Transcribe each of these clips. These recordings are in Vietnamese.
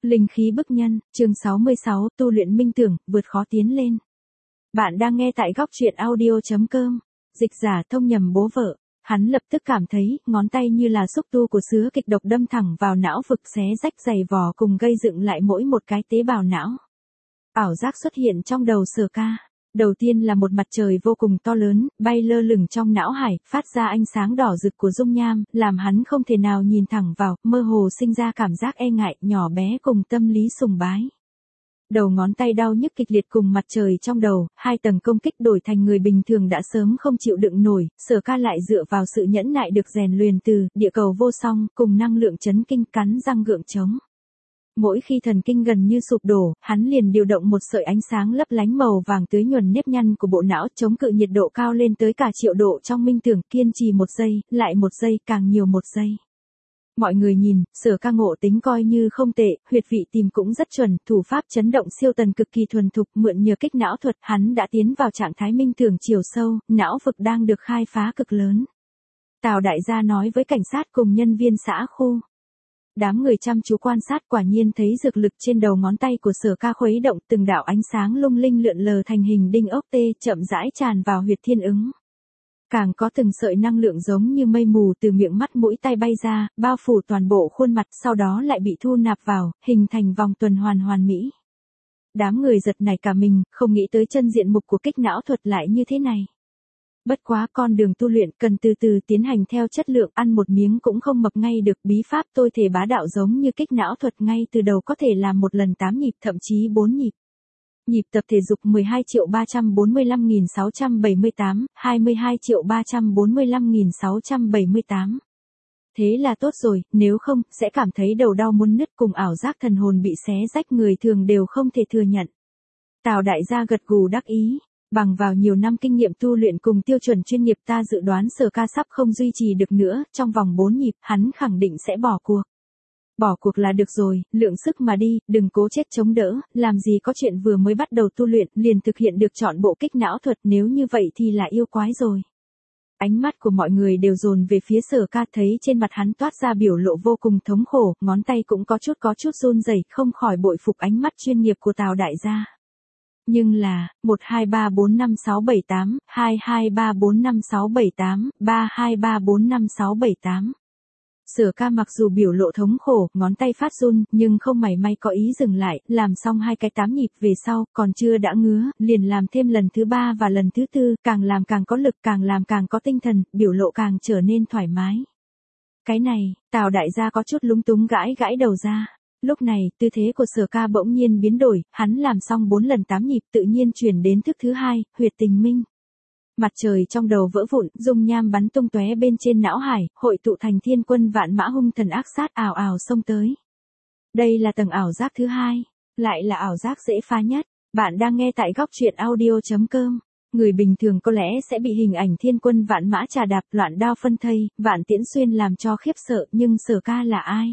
Linh khí bức nhân, chương 66, tu luyện minh tưởng, vượt khó tiến lên. Bạn đang nghe tại góc truyện audio.com. Dịch giả thông nhầm bố vợ. Hắn lập tức cảm thấy, ngón tay như là xúc tu của sứa kịch độc đâm thẳng vào não vực xé rách dày vò cùng gây dựng lại mỗi một cái tế bào não. Ảo giác xuất hiện trong đầu Sở Ca. Đầu tiên là một mặt trời vô cùng to lớn, bay lơ lửng trong não hải, phát ra ánh sáng đỏ rực của dung nham, làm hắn không thể nào nhìn thẳng vào, mơ hồ sinh ra cảm giác e ngại, nhỏ bé cùng tâm lý sùng bái. Đầu ngón tay đau nhức kịch liệt cùng mặt trời trong đầu, hai tầng công kích đổi thành người bình thường đã sớm không chịu đựng nổi, Sở Ca lại dựa vào sự nhẫn nại được rèn luyện từ địa cầu vô song, cùng năng lượng chấn kinh cắn răng gượng chống. Mỗi khi thần kinh gần như sụp đổ, hắn liền điều động một sợi ánh sáng lấp lánh màu vàng tưới nhuần nếp nhăn của bộ não, chống cự nhiệt độ cao lên tới cả triệu độ trong minh tưởng, kiên trì 1 giây, lại 1 giây, càng nhiều 1 giây. Mọi người nhìn, Sở Ca ngộ tính coi như không tệ, huyệt vị tìm cũng rất chuẩn, thủ pháp chấn động siêu tần cực kỳ thuần thục, mượn nhờ kích não thuật, hắn đã tiến vào trạng thái minh tưởng chiều sâu, não vực đang được khai phá cực lớn. Tào đại gia nói với cảnh sát cùng nhân viên xã khu. Đám người chăm chú quan sát quả nhiên thấy dược lực trên đầu ngón tay của Sở Ca khuấy động, từng đạo ánh sáng lung linh lượn lờ thành hình đinh ốc tê, chậm rãi tràn vào huyệt thiên ứng. Càng có từng sợi năng lượng giống như mây mù từ miệng mắt mũi tai bay ra, bao phủ toàn bộ khuôn mặt, sau đó lại bị thu nạp vào, hình thành vòng tuần hoàn hoàn mỹ. Đám người giật nảy cả mình, không nghĩ tới chân diện mục của kích não thuật lại như thế này. Bất quá con đường tu luyện cần từ từ tiến hành theo chất lượng, ăn một miếng cũng không mập ngay được, bí pháp tôi thể bá đạo giống như kích não thuật ngay từ đầu có thể làm một lần 8 nhịp thậm chí 4 nhịp. Nhịp tập thể dục 12.345.678, 22.345.678. Thế là tốt rồi, nếu không, sẽ cảm thấy đầu đau muốn nứt cùng ảo giác thần hồn bị xé rách người thường đều không thể thừa nhận. Tào đại gia gật gù đắc ý. Bằng vào nhiều năm kinh nghiệm tu luyện cùng tiêu chuẩn chuyên nghiệp ta dự đoán Sở Ca sắp không duy trì được nữa, trong vòng 4 nhịp, hắn khẳng định sẽ bỏ cuộc. Bỏ cuộc là được rồi, lượng sức mà đi, đừng cố chết chống đỡ, làm gì có chuyện vừa mới bắt đầu tu luyện, liền thực hiện được chọn bộ kích não thuật, nếu như vậy thì là yêu quái rồi. Ánh mắt của mọi người đều dồn về phía Sở Ca, thấy trên mặt hắn toát ra biểu lộ vô cùng thống khổ, ngón tay cũng có chút run rẩy, không khỏi bội phục ánh mắt chuyên nghiệp của Tào đại gia. Nhưng là, 12345678223456783, 323456783. Sở Ca mặc dù biểu lộ thống khổ, ngón tay phát run, nhưng không mảy may có ý dừng lại, làm xong 2 cái 8 nhịp về sau, còn chưa đã ngứa, liền làm thêm lần thứ 3 và lần thứ 4, càng làm càng có lực, càng làm càng có tinh thần, biểu lộ càng trở nên thoải mái. Cái này, Tào đại gia có chút lúng túng gãi đầu ra. Lúc này, tư thế của Sở Ca bỗng nhiên biến đổi, hắn làm xong 4 lần 8 nhịp tự nhiên chuyển đến thức thứ 2, huyệt tình minh. Mặt trời trong đầu vỡ vụn, dung nham bắn tung tóe bên trên não hải, hội tụ thành thiên quân vạn mã hung thần ác sát ào ào xông tới. Đây là tầng ảo giác thứ 2, lại là ảo giác dễ phá nhất. Bạn đang nghe tại góc truyện audio.com. Người bình thường có lẽ sẽ bị hình ảnh thiên quân vạn mã trà đạp, loạn đao phân thây, vạn tiễn xuyên làm cho khiếp sợ, nhưng Sở Ca là ai?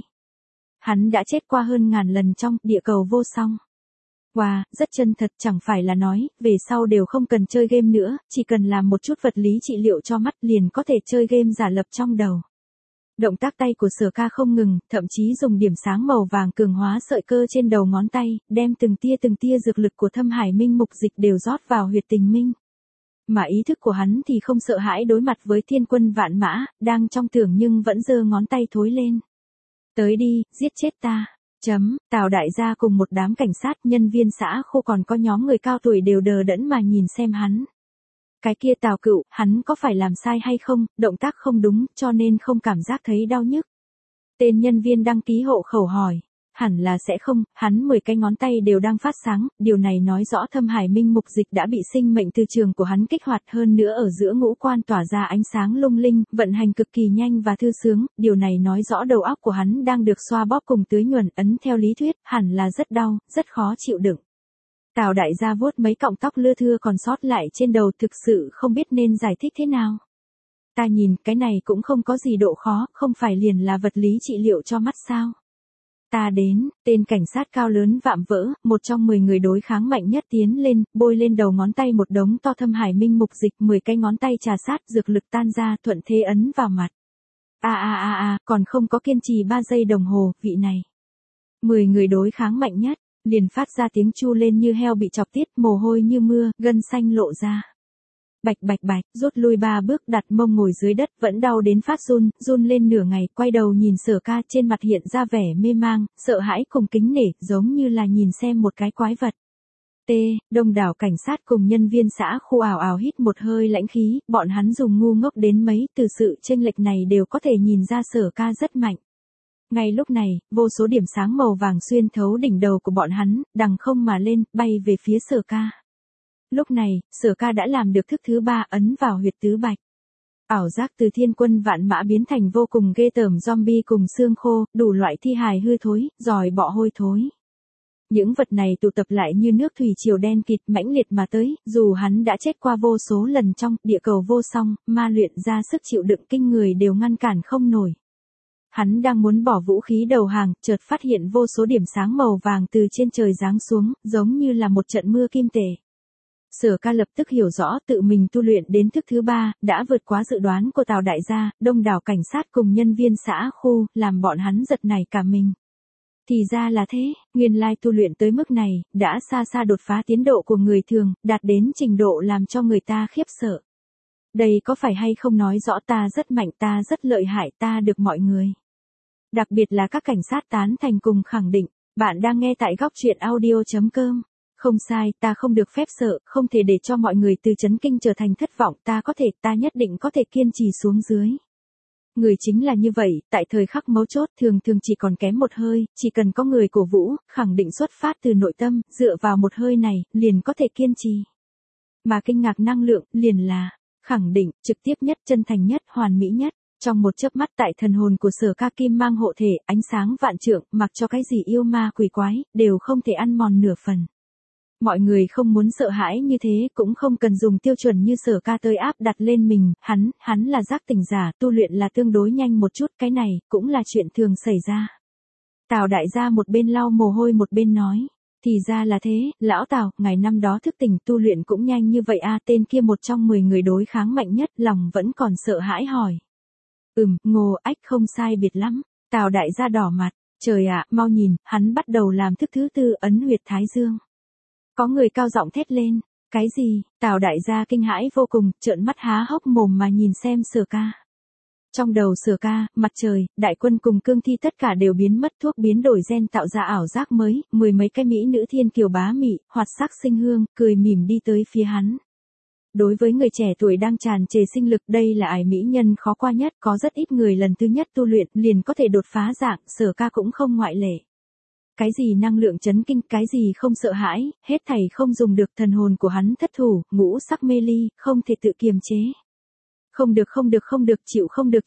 Hắn đã chết qua hơn ngàn lần trong địa cầu vô song. Wow, rất chân thật, chẳng phải là nói, về sau đều không cần chơi game nữa, chỉ cần làm một chút vật lý trị liệu cho mắt liền có thể chơi game giả lập trong đầu. Động tác tay của Sở Ca không ngừng, thậm chí dùng điểm sáng màu vàng cường hóa sợi cơ trên đầu ngón tay, đem từng tia dược lực của Thâm Hải Minh Mục Dịch đều rót vào huyệt tình minh. Mà ý thức của hắn thì không sợ hãi đối mặt với thiên quân vạn mã, đang trong tưởng nhưng vẫn giơ ngón tay thối lên. Tới đi, giết chết ta. Tào đại gia cùng một đám cảnh sát, nhân viên xã khu còn có nhóm người cao tuổi đều đờ đẫn mà nhìn xem hắn. Cái kia Tào cựu, hắn có phải làm sai hay không, động tác không đúng, cho nên không cảm giác thấy đau nhức. Tên nhân viên đăng ký hộ khẩu hỏi. Hẳn là sẽ không, hắn 10 cái ngón tay đều đang phát sáng, điều này nói rõ Thâm Hải Minh Mục Dịch đã bị sinh mệnh từ trường của hắn kích hoạt, hơn nữa ở giữa ngũ quan tỏa ra ánh sáng lung linh, vận hành cực kỳ nhanh và thư sướng, điều này nói rõ đầu óc của hắn đang được xoa bóp cùng tưới nhuần, ấn theo lý thuyết, hẳn là rất đau, rất khó chịu đựng. Tào đại gia vuốt mấy cọng tóc lưa thưa còn sót lại trên đầu, thực sự không biết nên giải thích thế nào. Ta nhìn, cái này cũng không có gì độ khó, không phải liền là vật lý trị liệu cho mắt sao? Ta đến, tên cảnh sát cao lớn vạm vỡ, một trong 10 người đối kháng mạnh nhất tiến lên, bôi lên đầu ngón tay một đống to Thâm Hải Minh Mục Dịch, 10 cái ngón tay trà sát, dược lực tan ra, thuận thế ấn vào mặt. Còn không có kiên trì 3 giây đồng hồ, vị này. 10 người đối kháng mạnh nhất, liền phát ra tiếng chu lên như heo bị chọc tiết, mồ hôi như mưa, gân xanh lộ ra. Bạch bạch bạch, rút lui 3 bước, đặt mông ngồi dưới đất, vẫn đau đến phát run, run lên nửa ngày, quay đầu nhìn Sở Ca, trên mặt hiện ra vẻ mê mang, sợ hãi cùng kính nể, giống như là nhìn xem một cái quái vật. Đông đảo cảnh sát cùng nhân viên xã khu ảo ảo hít một hơi lãnh khí, bọn hắn dùng ngu ngốc đến mấy, từ sự chênh lệch này đều có thể nhìn ra Sở Ca rất mạnh. Ngay lúc này, vô số điểm sáng màu vàng xuyên thấu đỉnh đầu của bọn hắn, đằng không mà lên, bay về phía Sở Ca. Lúc này, Sở Ca đã làm được thức thứ 3, ấn vào huyệt tứ bạch. Ảo giác từ thiên quân vạn mã biến thành vô cùng ghê tởm zombie cùng xương khô, đủ loại thi hài hư thối, giòi bọ hôi thối. Những vật này tụ tập lại như nước thủy triều đen kịt mãnh liệt mà tới, dù hắn đã chết qua vô số lần trong địa cầu vô song, ma luyện ra sức chịu đựng kinh người đều ngăn cản không nổi. Hắn đang muốn bỏ vũ khí đầu hàng, chợt phát hiện vô số điểm sáng màu vàng từ trên trời giáng xuống, giống như là một trận mưa kim tể. Sở Ca lập tức hiểu rõ tự mình tu luyện đến thức thứ 3, đã vượt quá dự đoán của Tào đại gia, đông đảo cảnh sát cùng nhân viên xã khu, làm bọn hắn giật nảy cả mình. Thì ra là thế, nguyên lai tu luyện tới mức này, đã xa xa đột phá tiến độ của người thường, đạt đến trình độ làm cho người ta khiếp sợ. Đây có phải hay không nói rõ ta rất mạnh, ta rất lợi hại, ta được mọi người. Đặc biệt là các cảnh sát tán thành cùng khẳng định, bạn đang nghe tại góc truyện audio.com. Không sai, ta không được phép sợ, không thể để cho mọi người từ chấn kinh trở thành thất vọng, ta nhất định có thể kiên trì xuống dưới. Người chính là như vậy, tại thời khắc mấu chốt thường chỉ còn kém một hơi, chỉ cần có người cổ vũ, khẳng định xuất phát từ nội tâm, dựa vào một hơi này, liền có thể kiên trì. Mà kinh ngạc năng lượng, liền là, khẳng định, trực tiếp nhất, chân thành nhất, hoàn mỹ nhất. Trong một chớp mắt tại thần hồn của Sở Ca kim mang hộ thể, ánh sáng vạn trượng, mặc cho cái gì yêu ma quỷ quái, đều không thể ăn mòn nửa phần. Mọi người không muốn sợ hãi như thế, cũng không cần dùng tiêu chuẩn như Sở Ca tới áp đặt lên mình, hắn là giác tỉnh giả, tu luyện là tương đối nhanh một chút, cái này, cũng là chuyện thường xảy ra. Tào đại gia một bên lau mồ hôi một bên nói, thì ra là thế, lão Tào, ngày năm đó thức tỉnh tu luyện cũng nhanh như vậy a. Tên kia một trong 10 người đối kháng mạnh nhất, lòng vẫn còn sợ hãi hỏi. Ngô Ách không sai biệt lắm, Tào đại gia đỏ mặt, trời ạ, mau nhìn, hắn bắt đầu làm thức thứ 4, ấn huyệt thái dương. Có người cao giọng thét lên, cái gì, Tào đại gia kinh hãi vô cùng, trợn mắt há hốc mồm mà nhìn xem Sở Ca. Trong đầu Sở Ca, mặt trời, đại quân cùng cương thi tất cả đều biến mất, thuốc biến đổi gen tạo ra ảo giác mới, 10 mấy cái mỹ nữ thiên kiều bá mị, hoạt sắc sinh hương, cười mỉm đi tới phía hắn. Đối với người trẻ tuổi đang tràn trề sinh lực, đây là ải mỹ nhân khó qua nhất, có rất ít người lần thứ nhất tu luyện liền có thể đột phá dạng, Sở Ca cũng không ngoại lệ. Cái gì năng lượng chấn kinh, cái gì không sợ hãi, hết thảy không dùng được, thần hồn của hắn thất thủ, ngũ sắc mê ly, không thể tự kiềm chế. Không được, chịu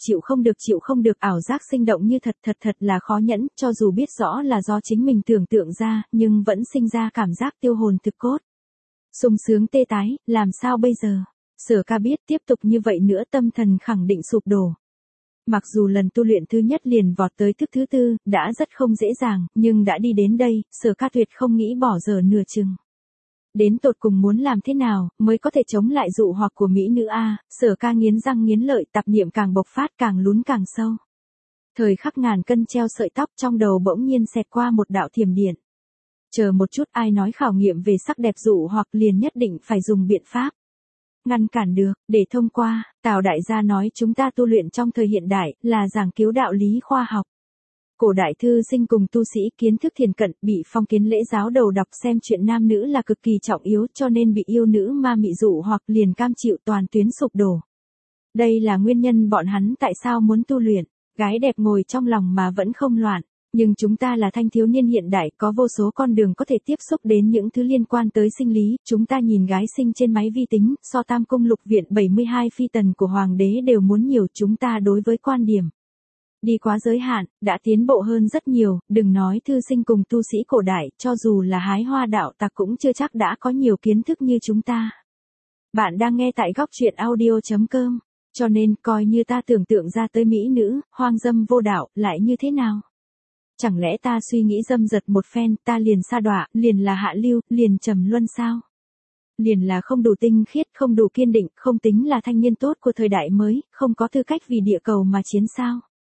không được, ảo giác sinh động như thật là khó nhẫn, cho dù biết rõ là do chính mình tưởng tượng ra, nhưng vẫn sinh ra cảm giác tiêu hồn thực cốt. Sung sướng tê tái, làm sao bây giờ? Sở Ca biết tiếp tục như vậy nữa tâm thần khẳng định sụp đổ. Mặc dù lần tu luyện thứ nhất liền vọt tới thức thứ 4, đã rất không dễ dàng, nhưng đã đi đến đây, Sở Ca tuyệt không nghĩ bỏ giờ nửa chừng. Đến tột cùng muốn làm thế nào, mới có thể chống lại dụ hoặc của mỹ nữ a? Sở Ca nghiến răng nghiến lợi, tạp niệm càng bộc phát càng lún càng sâu. Thời khắc ngàn cân treo sợi tóc, trong đầu bỗng nhiên xẹt qua một đạo thiểm điện. Chờ một chút, ai nói khảo nghiệm về sắc đẹp dụ hoặc liền nhất định phải dùng biện pháp ngăn cản được, để thông qua. Tào đại gia nói chúng ta tu luyện trong thời hiện đại, là giảng cứu đạo lý khoa học. Cổ đại thư sinh cùng tu sĩ kiến thức thiền cận, bị phong kiến lễ giáo đầu đọc xem chuyện nam nữ là cực kỳ trọng yếu, cho nên bị yêu nữ ma mị dụ hoặc liền cam chịu toàn tuyến sụp đổ. Đây là nguyên nhân bọn hắn tại sao muốn tu luyện, gái đẹp ngồi trong lòng mà vẫn không loạn. Nhưng chúng ta là thanh thiếu niên hiện đại, có vô số con đường có thể tiếp xúc đến những thứ liên quan tới sinh lý, chúng ta nhìn gái sinh trên máy vi tính, so Tam Cung Lục Viện 72 phi tần của Hoàng đế đều muốn nhiều, chúng ta đối với quan điểm đi quá giới hạn, đã tiến bộ hơn rất nhiều, đừng nói thư sinh cùng tu sĩ cổ đại, cho dù là hái hoa đạo tặc cũng chưa chắc đã có nhiều kiến thức như chúng ta. Bạn đang nghe tại góc truyện audio.com, cho nên coi như ta tưởng tượng ra tới mỹ nữ, hoang dâm vô đạo, lại như thế nào? Chẳng lẽ ta suy nghĩ dâm dật một phen, ta liền sa đọa, liền là hạ lưu, liền trầm luân sao? Liền là không đủ tinh khiết, không đủ kiên định, không tính là thanh niên tốt của thời đại mới, không có tư cách vì địa cầu mà chiến sao?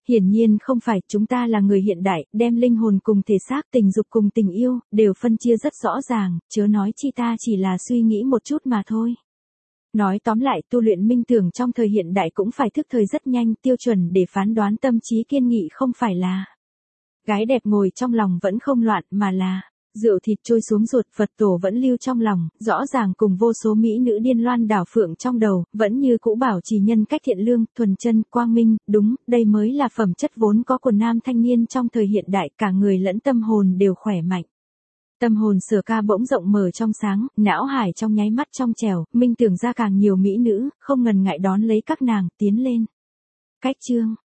Hiển nhiên không phải, chúng ta là người hiện đại, đem linh hồn cùng thể xác, tình dục cùng tình yêu, đều phân chia rất rõ ràng, chớ nói chi ta chỉ là suy nghĩ một chút mà thôi. Nói tóm lại, tu luyện minh tưởng trong thời hiện đại cũng phải thức thời rất nhanh, tiêu chuẩn để phán đoán tâm trí kiên nghị không phải là gái đẹp ngồi trong lòng vẫn không loạn mà là rượu thịt trôi xuống ruột, Phật tổ vẫn lưu trong lòng, rõ ràng cùng vô số mỹ nữ điên loan đảo phượng trong đầu, vẫn như cũ bảo trì nhân cách thiện lương, thuần chân, quang minh, đúng, đây mới là phẩm chất vốn có của nam thanh niên trong thời hiện đại, cả người lẫn tâm hồn đều khỏe mạnh. Tâm hồn Sở Ca bỗng rộng mở trong sáng, não hải trong nháy mắt trong trẻo, minh tưởng ra càng nhiều mỹ nữ, không ngần ngại đón lấy các nàng, tiến lên. Cách chương